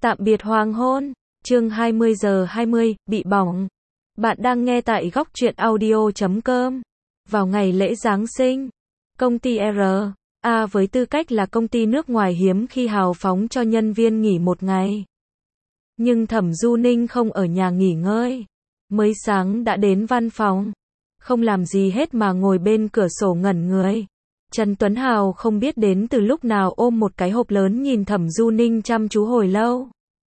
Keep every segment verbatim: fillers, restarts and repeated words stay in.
Tạm biệt hoàng hôn, chương hai mươi giờ hai mươi, bị bỏng. Bạn đang nghe tại góc truyện audio chấm com. Vào ngày lễ Giáng sinh, công ty rờ a với tư cách là công ty nước ngoài hiếm khi hào phóng cho nhân viên nghỉ một ngày. Nhưng Thẩm Du Ninh không ở nhà nghỉ ngơi. Mới sáng đã đến văn phòng. Không làm gì hết mà ngồi bên cửa sổ ngẩn người. Trần Tuấn Hào không biết đến từ lúc nào ôm một cái hộp lớn nhìn Thẩm Du Ninh chăm chú hồi lâu.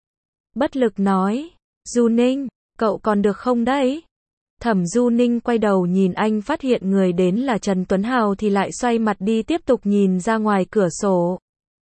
Bất lực nói, Du Ninh, cậu còn được không đấy? Thẩm Du Ninh quay đầu nhìn anh phát hiện người đến là Trần Tuấn Hào thì lại xoay mặt đi tiếp tục nhìn ra ngoài cửa sổ.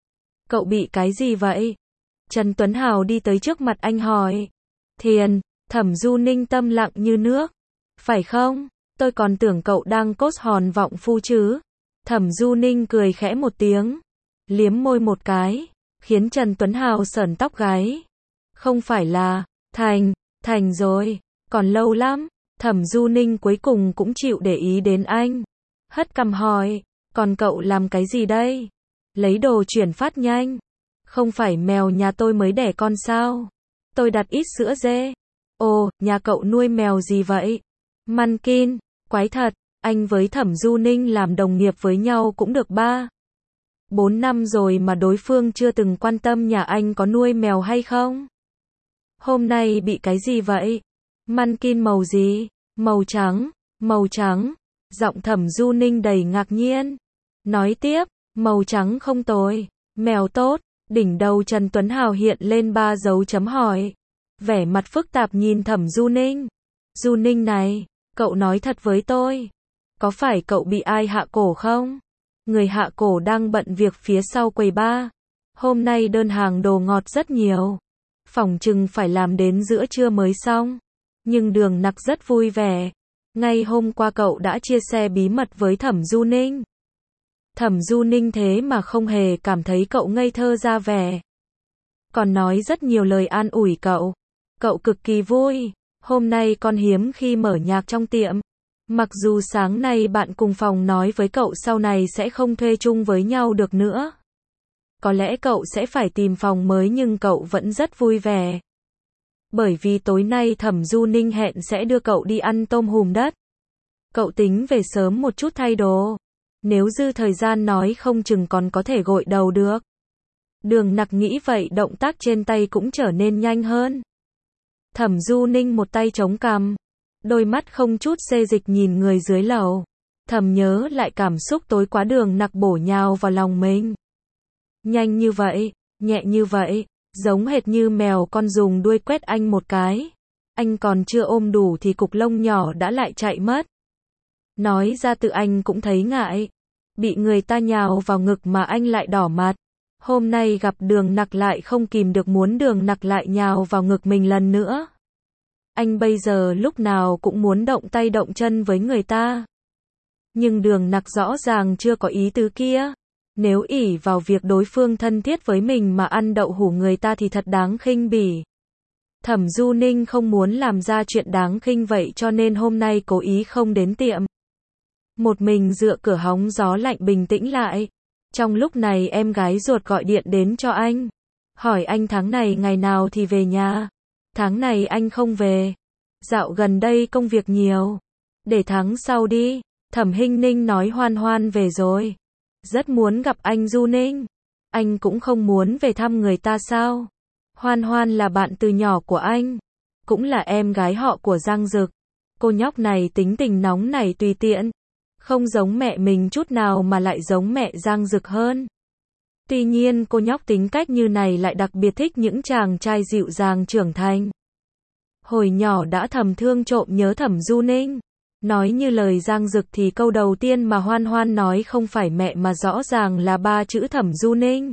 Cậu bị cái gì vậy? Trần Tuấn Hào đi tới trước mặt anh hỏi. Thiền, Thẩm Du Ninh tâm lặng như nước. Phải không? Tôi còn tưởng cậu đang cốt hòn vọng phu chứ. Thẩm Du Ninh cười khẽ một tiếng, liếm môi một cái, khiến Trần Tuấn Hào sởn tóc gáy. Không phải là, thành, thành rồi, còn lâu lắm. Thẩm Du Ninh cuối cùng cũng chịu để ý đến anh. Hất cằm hỏi, còn cậu làm cái gì đây? Lấy đồ chuyển phát nhanh. Không phải mèo nhà tôi mới đẻ con sao? Tôi đặt ít sữa dê. Ồ, nhà cậu nuôi mèo gì vậy? Munkin, quái thật. Anh với Thẩm Du Ninh làm đồng nghiệp với nhau cũng được ba, bốn năm rồi mà đối phương chưa từng quan tâm nhà anh có nuôi mèo hay không. Hôm nay bị cái gì vậy? Munkin màu gì? Màu trắng, màu trắng. Giọng Thẩm Du Ninh đầy ngạc nhiên. Nói tiếp, màu trắng không tồi, mèo tốt. Đỉnh đầu Trần Tuấn Hào hiện lên ba dấu chấm hỏi. Vẻ mặt phức tạp nhìn Thẩm Du Ninh. Du Ninh này, cậu nói thật với tôi. Có phải cậu bị ai hạ cổ không? Người hạ cổ đang bận việc phía sau quầy bar. Hôm nay đơn hàng đồ ngọt rất nhiều. Phỏng chừng phải làm đến giữa trưa mới xong. Nhưng Đường Nặc rất vui vẻ. Ngay hôm qua cậu đã chia sẻ bí mật với Thẩm Du Ninh. Thẩm Du Ninh thế mà không hề cảm thấy cậu ngây thơ ra vẻ. Còn nói rất nhiều lời an ủi cậu. Cậu cực kỳ vui. Hôm nay con hiếm khi mở nhạc trong tiệm. Mặc dù sáng nay bạn cùng phòng nói với cậu sau này sẽ không thuê chung với nhau được nữa. Có lẽ cậu sẽ phải tìm phòng mới nhưng cậu vẫn rất vui vẻ. Bởi vì tối nay Thẩm Du Ninh hẹn sẽ đưa cậu đi ăn tôm hùm đất. Cậu tính về sớm một chút thay đồ. Nếu dư thời gian nói không chừng còn có thể gội đầu được. Đường Nặc nghĩ vậy động tác trên tay cũng trở nên nhanh hơn. Thẩm Du Ninh một tay chống cằm. Đôi mắt không chút xê dịch nhìn người dưới lầu. Thầm nhớ lại cảm xúc tối quá. Đường Nặc bổ nhào vào lòng mình. Nhanh như vậy, nhẹ như vậy, giống hệt như mèo con dùng đuôi quét anh một cái. Anh còn chưa ôm đủ thì cục lông nhỏ đã lại chạy mất. Nói ra tự anh cũng thấy ngại. Bị người ta nhào vào ngực mà anh lại đỏ mặt. Hôm nay gặp Đường Nặc lại không kìm được muốn Đường Nặc lại nhào vào ngực mình lần nữa. Anh bây giờ lúc nào cũng muốn động tay động chân với người ta. Nhưng Đường Nặc rõ ràng chưa có ý tứ kia. Nếu ỷ vào việc đối phương thân thiết với mình mà ăn đậu hũ người ta thì thật đáng khinh bỉ. Thẩm Du Ninh không muốn làm ra chuyện đáng khinh vậy cho nên hôm nay cố ý không đến tiệm. Một mình dựa cửa hóng gió lạnh bình tĩnh lại. Trong lúc này em gái ruột gọi điện đến cho anh. Hỏi anh tháng này ngày nào thì về nhà. Tháng này anh không về. Dạo gần đây công việc nhiều. Để tháng sau đi. Thẩm Hinh Ninh nói Hoan Hoan về rồi. Rất muốn gặp anh Du Ninh. Anh cũng không muốn về thăm người ta sao? Hoan Hoan là bạn từ nhỏ của anh. Cũng là em gái họ của Giang Dực. Cô nhóc này tính tình nóng nảy tùy tiện. Không giống mẹ mình chút nào mà lại giống mẹ Giang Dực hơn. Tuy nhiên cô nhóc tính cách như này lại đặc biệt thích những chàng trai dịu dàng trưởng thành. Hồi nhỏ đã thầm thương trộm nhớ Thẩm Du Ninh. Nói như lời Giang Dực thì câu đầu tiên mà Hoan Hoan nói không phải mẹ mà rõ ràng là ba chữ Thẩm Du Ninh.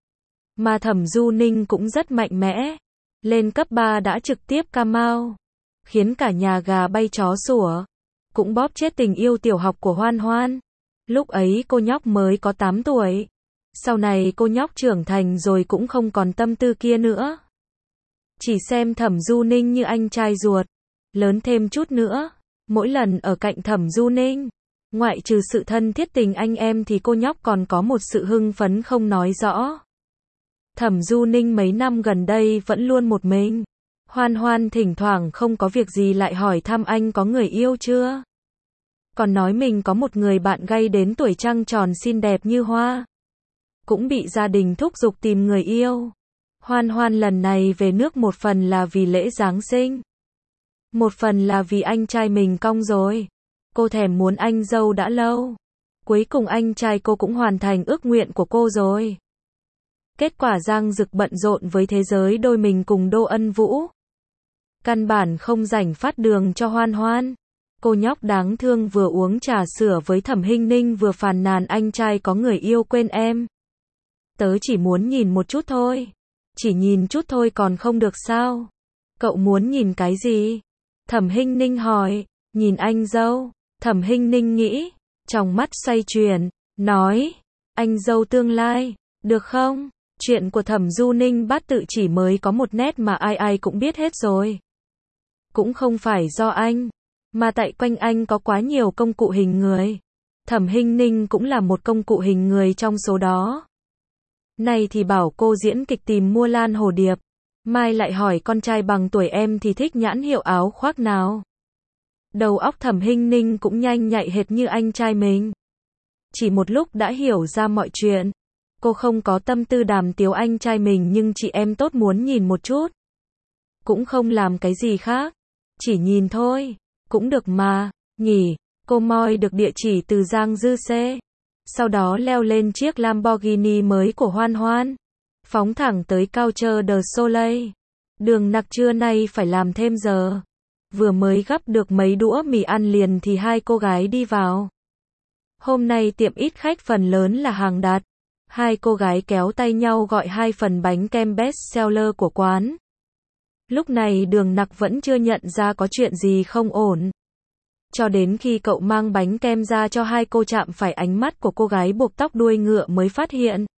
Mà Thẩm Du Ninh cũng rất mạnh mẽ. Lên cấp ba đã trực tiếp cam mau. Khiến cả nhà gà bay chó sủa. Cũng bóp chết tình yêu tiểu học của Hoan Hoan. Lúc ấy cô nhóc mới có tám tuổi. Sau này cô nhóc trưởng thành rồi cũng không còn tâm tư kia nữa. Chỉ xem Thẩm Du Ninh như anh trai ruột. Lớn thêm chút nữa. Mỗi lần ở cạnh Thẩm Du Ninh, ngoại trừ sự thân thiết tình anh em thì cô nhóc còn có một sự hưng phấn không nói rõ. Thẩm Du Ninh mấy năm gần đây vẫn luôn một mình. Hoan Hoan thỉnh thoảng không có việc gì lại hỏi thăm anh có người yêu chưa. Còn nói mình có một người bạn gay đến tuổi trăng tròn xinh đẹp như hoa. Cũng bị gia đình thúc giục tìm người yêu. Hoan Hoan lần này về nước một phần là vì lễ Giáng sinh. Một phần là vì anh trai mình cong rồi. Cô thèm muốn anh dâu đã lâu. Cuối cùng anh trai cô cũng hoàn thành ước nguyện của cô rồi. Kết quả Giang Dực bận rộn với thế giới đôi mình cùng Đô Ân Vũ. Căn bản không rảnh phát đường cho Hoan Hoan. Cô nhóc đáng thương vừa uống trà sữa với Thẩm Hinh Ninh vừa phàn nàn anh trai có người yêu quên em. Tớ chỉ muốn nhìn một chút thôi. Chỉ nhìn chút thôi còn không được sao? Cậu muốn nhìn cái gì? Thẩm Hinh Ninh hỏi. Nhìn anh dâu. Thẩm Hinh Ninh nghĩ. Trong mắt xoay chuyển. Nói. Anh dâu tương lai. Được không? Chuyện của Thẩm Du Ninh bát tự chỉ mới có một nét mà ai ai cũng biết hết rồi. Cũng không phải do anh. Mà tại quanh anh có quá nhiều công cụ hình người. Thẩm Hinh Ninh cũng là một công cụ hình người trong số đó. Này thì bảo cô diễn kịch tìm mua lan hồ điệp. Mai lại hỏi con trai bằng tuổi em thì thích nhãn hiệu áo khoác nào. Đầu óc Thẩm Hinh Ninh cũng nhanh nhạy hệt như anh trai mình. Chỉ một lúc đã hiểu ra mọi chuyện. Cô không có tâm tư đàm tiếu anh trai mình nhưng chị em tốt muốn nhìn một chút. Cũng không làm cái gì khác. Chỉ nhìn thôi. Cũng được mà. Nhỉ. Cô moi được địa chỉ từ Giang Dư Xê. Sau đó leo lên chiếc Lamborghini mới của Hoan Hoan. Phóng thẳng tới Coucher de Soleil. Đường Nặc trưa nay phải làm thêm giờ. Vừa mới gắp được mấy đũa mì ăn liền thì hai cô gái đi vào. Hôm nay tiệm ít khách phần lớn là hàng đặt. Hai cô gái kéo tay nhau gọi hai phần bánh kem best seller của quán. Lúc này Đường Nặc vẫn chưa nhận ra có chuyện gì không ổn. Cho đến khi cậu mang bánh kem ra cho hai cô chạm phải ánh mắt của cô gái buộc tóc đuôi ngựa mới phát hiện.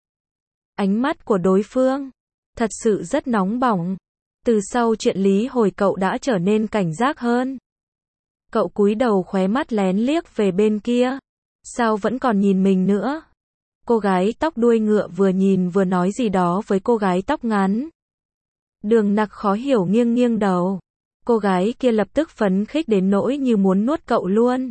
Ánh mắt của đối phương thật sự rất nóng bỏng. Từ sau chuyện Lý Hồi cậu đã trở nên cảnh giác hơn. Cậu cúi đầu khóe mắt lén liếc về bên kia. Sao vẫn còn nhìn mình nữa? Cô gái tóc đuôi ngựa vừa nhìn vừa nói gì đó với cô gái tóc ngắn. Đường Nặc khó hiểu nghiêng nghiêng đầu. Cô gái kia lập tức phấn khích đến nỗi như muốn nuốt cậu luôn.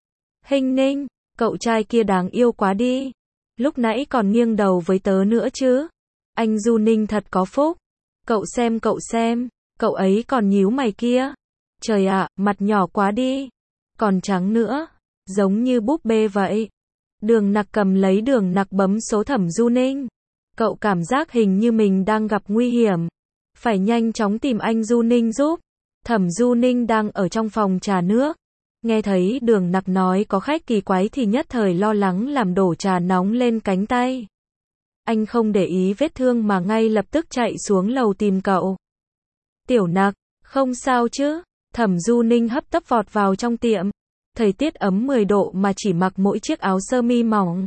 Hinh Ninh, cậu trai kia đáng yêu quá đi. Lúc nãy còn nghiêng đầu với tớ nữa chứ. Anh Du Ninh thật có phúc. Cậu xem cậu xem, cậu ấy còn nhíu mày kia. Trời ạ, mặt nhỏ quá đi. Còn trắng nữa, giống như búp bê vậy. Đường Nặc cầm lấy Đường Nặc bấm số Thẩm Du Ninh. Cậu cảm giác hình như mình đang gặp nguy hiểm. Phải nhanh chóng tìm anh Du Ninh giúp. Thẩm Du Ninh đang ở trong phòng trà nước. Nghe thấy Đường Nặc nói có khách kỳ quái thì nhất thời lo lắng làm đổ trà nóng lên cánh tay. Anh không để ý vết thương mà ngay lập tức chạy xuống lầu tìm cậu. Tiểu Nặc, không sao chứ? Thẩm Du Ninh hấp tấp vọt vào trong tiệm. Thời tiết ấm mười độ mà chỉ mặc mỗi chiếc áo sơ mi mỏng.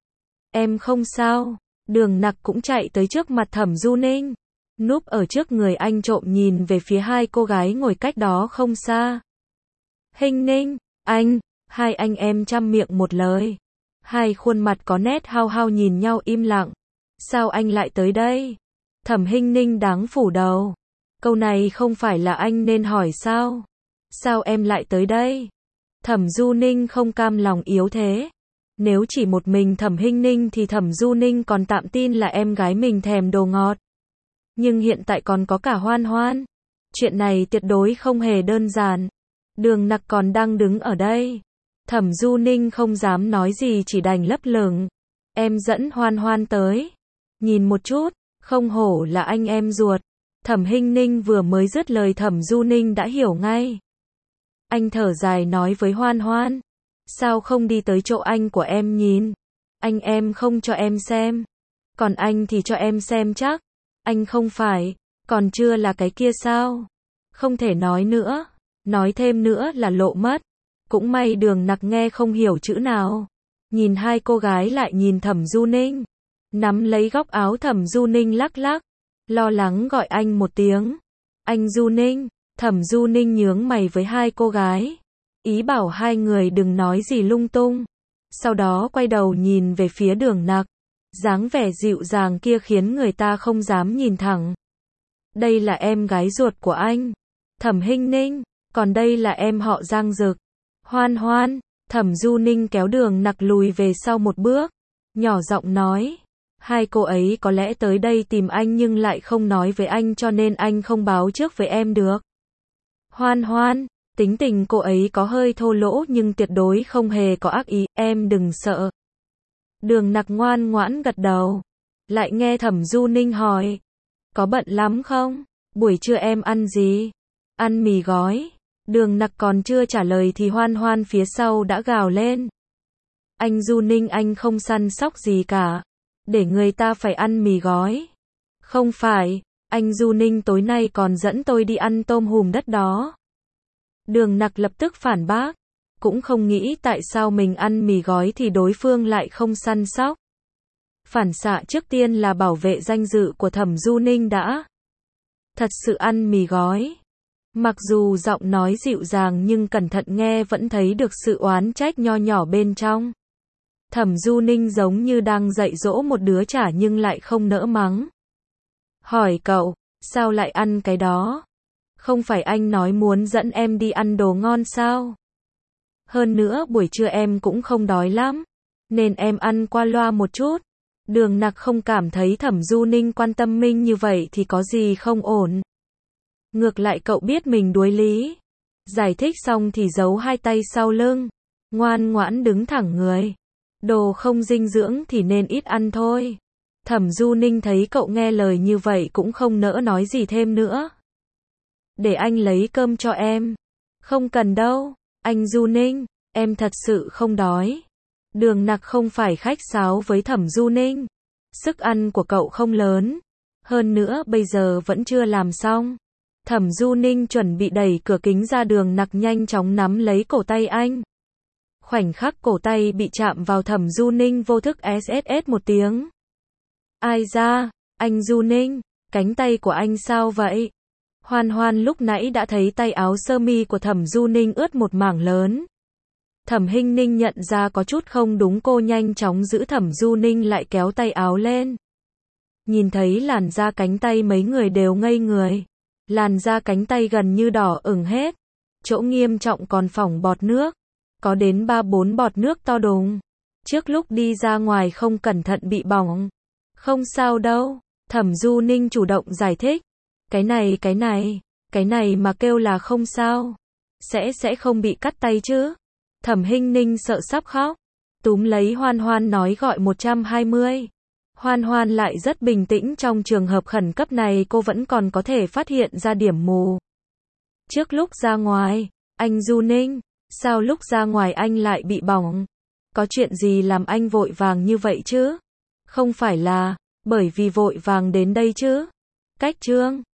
Em không sao. Đường Nặc cũng chạy tới trước mặt Thẩm Du Ninh. Núp ở trước người anh trộm nhìn về phía hai cô gái ngồi cách đó không xa. Hinh Ninh, anh, hai anh em chăm miệng một lời. Hai khuôn mặt có nét hao hao nhìn nhau im lặng. Sao anh lại tới đây? Thẩm Hinh Ninh đáng phủ đầu. Câu này không phải là anh nên hỏi sao? Sao em lại tới đây? Thẩm Du Ninh không cam lòng yếu thế. Nếu chỉ một mình Thẩm Hinh Ninh thì Thẩm Du Ninh còn tạm tin là em gái mình thèm đồ ngọt. Nhưng hiện tại còn có cả Hoan Hoan. Chuyện này tuyệt đối không hề đơn giản. Đường Nặc còn đang đứng ở đây. Thẩm Du Ninh không dám nói gì chỉ đành lấp lửng. Em dẫn Hoan Hoan tới. Nhìn một chút, không hổ là anh em ruột. Thẩm Hinh Ninh vừa mới dứt lời Thẩm Du Ninh đã hiểu ngay. Anh thở dài nói với Hoan Hoan. Sao không đi tới chỗ anh của em nhìn? Anh em không cho em xem. Còn anh thì cho em xem chắc. Anh không phải, còn chưa là cái kia sao? Không thể nói nữa. Nói thêm nữa là lộ mất. Cũng may Đường Nặc nghe không hiểu chữ nào. Nhìn hai cô gái lại nhìn Thẩm Du Ninh. Nắm lấy góc áo Thẩm Du Ninh lắc lắc. Lo lắng gọi anh một tiếng. Anh Du Ninh. Thẩm Du Ninh nhướng mày với hai cô gái. Ý bảo hai người đừng nói gì lung tung. Sau đó quay đầu nhìn về phía Đường Nặc. Dáng vẻ dịu dàng kia khiến người ta không dám nhìn thẳng. Đây là em gái ruột của anh, Thẩm Hinh Ninh, còn đây là em họ Giang Dực, Hoan Hoan. Thẩm Du Ninh kéo Đường Nặc lùi về sau một bước, nhỏ giọng nói, hai cô ấy có lẽ tới đây tìm anh nhưng lại không nói với anh cho nên anh không báo trước với em được. Hoan Hoan, tính tình cô ấy có hơi thô lỗ nhưng tuyệt đối không hề có ác ý, em đừng sợ. Đường Nặc ngoan ngoãn gật đầu, lại nghe Thẩm Du Ninh hỏi, có bận lắm không? Buổi trưa em ăn gì? Ăn mì gói. Đường Nặc còn chưa trả lời thì Hoan Hoan phía sau đã gào lên. Anh Du Ninh anh không săn sóc gì cả, để người ta phải ăn mì gói. Không phải, anh Du Ninh tối nay còn dẫn tôi đi ăn tôm hùm đất đó. Đường Nặc lập tức phản bác, cũng không nghĩ tại sao mình ăn mì gói thì đối phương lại không săn sóc. Phản xạ trước tiên là bảo vệ danh dự của Thẩm Du Ninh đã. Thật sự ăn mì gói. Mặc dù giọng nói dịu dàng nhưng cẩn thận nghe vẫn thấy được sự oán trách nho nhỏ bên trong. Thẩm Du Ninh giống như đang dạy dỗ một đứa trẻ nhưng lại không nỡ mắng. Hỏi cậu, sao lại ăn cái đó? Không phải anh nói muốn dẫn em đi ăn đồ ngon sao? Hơn nữa buổi trưa em cũng không đói lắm, nên em ăn qua loa một chút. Đường Nặc không cảm thấy Thẩm Du Ninh quan tâm mình như vậy thì có gì không ổn. Ngược lại cậu biết mình đuối lý. Giải thích xong thì giấu hai tay sau lưng, ngoan ngoãn đứng thẳng người. Đồ không dinh dưỡng thì nên ít ăn thôi. Thẩm Du Ninh thấy cậu nghe lời như vậy cũng không nỡ nói gì thêm nữa. Để anh lấy cơm cho em. Không cần đâu, anh Du Ninh, em thật sự không đói. Đường Nặc không phải khách sáo với Thẩm Du Ninh. Sức ăn của cậu không lớn. Hơn nữa bây giờ vẫn chưa làm xong. Thẩm Du Ninh chuẩn bị đẩy cửa kính ra, Đường Nặc nhanh chóng nắm lấy cổ tay anh. Khoảnh khắc cổ tay bị chạm vào Thẩm Du Ninh vô thức ét ét ét một tiếng. Ai da, anh Du Ninh, cánh tay của anh sao vậy? Hoan Hoan lúc nãy đã thấy tay áo sơ mi của Thẩm Du Ninh ướt một mảng lớn. Thẩm Hinh Ninh nhận ra có chút không đúng, cô nhanh chóng giữ Thẩm Du Ninh lại kéo tay áo lên. Nhìn thấy làn da cánh tay mấy người đều ngây người. Làn da cánh tay gần như đỏ ửng hết. Chỗ nghiêm trọng còn phỏng bọt nước. Có đến ba bốn bọt nước to đùng. Trước lúc đi ra ngoài không cẩn thận bị bỏng. Không sao đâu. Thẩm Du Ninh chủ động giải thích. Cái này cái này, cái này mà kêu là không sao. Sẽ sẽ không bị cắt tay chứ. Thẩm Hinh Ninh sợ sắp khóc. Túm lấy Hoan Hoan nói gọi một trăm hai mươi. Hoan Hoan lại rất bình tĩnh, trong trường hợp khẩn cấp này cô vẫn còn có thể phát hiện ra điểm mù. Trước lúc ra ngoài, anh Du Ninh, sao lúc ra ngoài anh lại bị bỏng? Có chuyện gì làm anh vội vàng như vậy chứ? Không phải là bởi vì vội vàng đến đây chứ? Cách Trương